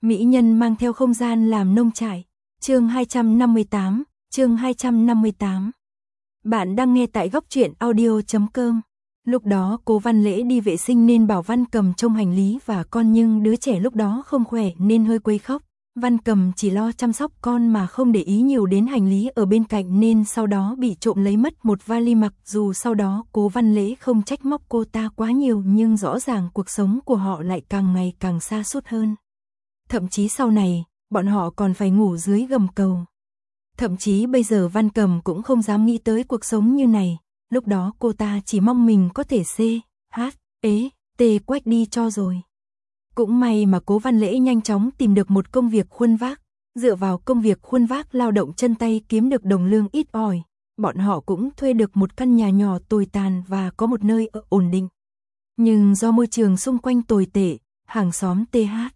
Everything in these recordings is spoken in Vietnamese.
Mỹ nhân mang theo không gian làm nông trại. Chương 258, chương 258. Bạn đang nghe tại góc truyện audio.com. Lúc đó Cố Văn Lễ đi vệ sinh nên bảo Văn Cầm trông hành lý và con, nhưng đứa trẻ lúc đó không khỏe nên hơi quấy khóc. Văn Cầm chỉ lo chăm sóc con mà không để ý nhiều đến hành lý ở bên cạnh, nên sau đó bị trộm lấy mất một vali. Mặc dù sau đó Cố Văn Lễ không trách móc cô ta quá nhiều, nhưng rõ ràng cuộc sống của họ lại càng ngày càng sa sút hơn. Thậm chí sau này, bọn họ còn phải ngủ dưới gầm cầu. Thậm chí bây giờ Văn Cầm cũng không dám nghĩ tới cuộc sống như này. Lúc đó cô ta chỉ mong mình có thể quách đi cho rồi. Cũng may mà Cố Văn Lễ nhanh chóng tìm được một công việc khuân vác. Dựa vào công việc khuân vác lao động chân tay kiếm được đồng lương ít ỏi, bọn họ cũng thuê được một căn nhà nhỏ tồi tàn và có một nơi ở ổn định. Nhưng do môi trường xung quanh tồi tệ, hàng xóm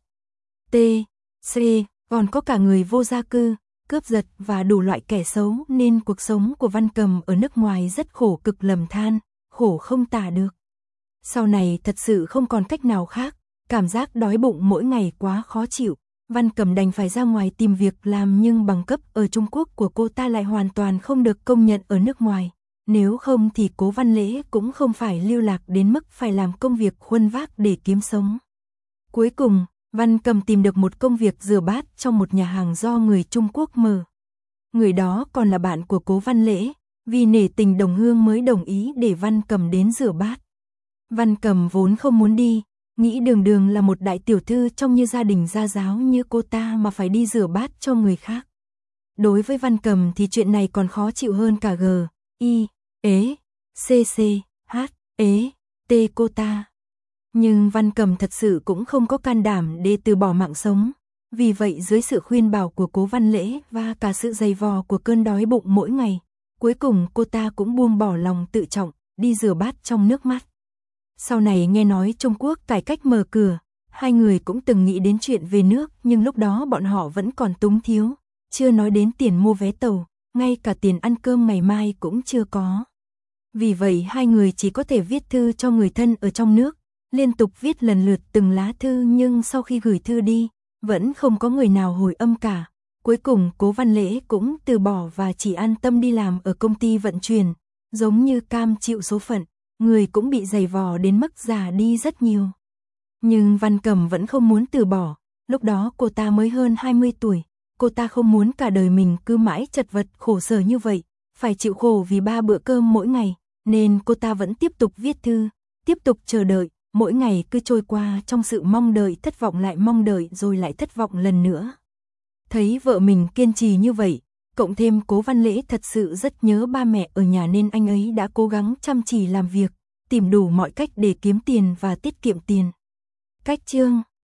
còn có cả người vô gia cư, cướp giật và đủ loại kẻ xấu, nên cuộc sống của Văn Cầm ở nước ngoài rất khổ cực lầm than, khổ không tả được. Sau này thật sự không còn cách nào khác, cảm giác đói bụng mỗi ngày quá khó chịu. Văn Cầm đành phải ra ngoài tìm việc làm, nhưng bằng cấp ở Trung Quốc của cô ta lại hoàn toàn không được công nhận ở nước ngoài. Nếu không thì Cố Văn Lễ cũng không phải lưu lạc đến mức phải làm công việc khuân vác để kiếm sống. Cuối cùng, Văn Cầm tìm được một công việc rửa bát trong một nhà hàng do người Trung Quốc mở. Người đó còn là bạn của Cố Văn Lễ, vì nể tình đồng hương mới đồng ý để Văn Cầm đến rửa bát. Văn Cầm vốn không muốn đi, nghĩ đường là một đại tiểu thư trông như gia đình gia giáo như cô ta mà phải đi rửa bát cho người khác. Đối với Văn Cầm thì chuyện này còn khó chịu hơn cả cô ta. Nhưng Văn Cầm thật sự cũng không có can đảm để từ bỏ mạng sống. Vì vậy dưới sự khuyên bảo của Cố Văn Lễ và cả sự dày vò của cơn đói bụng mỗi ngày, cuối cùng cô ta cũng buông bỏ lòng tự trọng, đi rửa bát trong nước mắt. Sau này nghe nói Trung Quốc cải cách mở cửa, hai người cũng từng nghĩ đến chuyện về nước, nhưng lúc đó bọn họ vẫn còn túng thiếu, chưa nói đến tiền mua vé tàu, ngay cả tiền ăn cơm ngày mai cũng chưa có. Vì vậy hai người chỉ có thể viết thư cho người thân ở trong nước, liên tục viết lần lượt từng lá thư, nhưng sau khi gửi thư đi, vẫn không có người nào hồi âm cả. Cuối cùng Cố Văn Lễ cũng từ bỏ và chỉ an tâm đi làm ở công ty vận chuyển, giống như cam chịu số phận, người cũng bị dày vò đến mức già đi rất nhiều. Nhưng Văn Cầm vẫn không muốn từ bỏ, lúc đó cô ta mới hơn 20 tuổi, cô ta không muốn cả đời mình cứ mãi chật vật khổ sở như vậy, phải chịu khổ vì 3 bữa cơm mỗi ngày, nên cô ta vẫn tiếp tục viết thư, tiếp tục chờ đợi. Mỗi ngày cứ trôi qua trong sự mong đợi, thất vọng lại mong đợi rồi lại thất vọng lần nữa. Thấy vợ mình kiên trì như vậy, cộng thêm Cố Văn Lễ thật sự rất nhớ ba mẹ ở nhà, nên anh ấy đã cố gắng chăm chỉ làm việc, tìm đủ mọi cách để kiếm tiền và tiết kiệm tiền. Cách chương